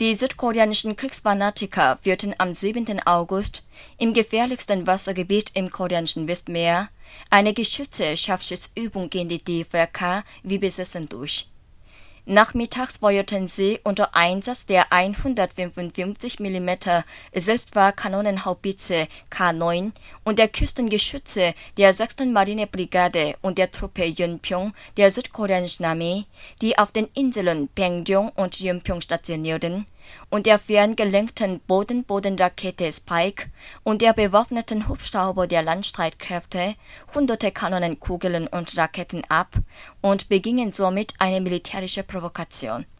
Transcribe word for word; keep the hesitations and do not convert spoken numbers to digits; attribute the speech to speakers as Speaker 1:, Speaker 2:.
Speaker 1: Die südkoreanischen Kriegsfanatiker führten am siebten August im gefährlichsten Wassergebiet im koreanischen Westmeer eine geschützte Scharfschützübung gegen die D V R K wie besessen durch. Nachmittags feuerten sie unter Einsatz der hundertfünfundfünfzig Millimeter Selbstfahrkanonenhaubitze K neun und der Küstengeschütze der sechsten Marinebrigade und der Truppe Yeonpyong der südkoreanischen Armee, die auf den Inseln Baekjeong und Yeonpyong stationierten, und der ferngelenkten Boden-Boden-Rakete Spike und der bewaffneten Hubschrauber der Landstreitkräfte hunderte Kanonenkugeln und Raketen ab und begingen somit eine militärische Provokation.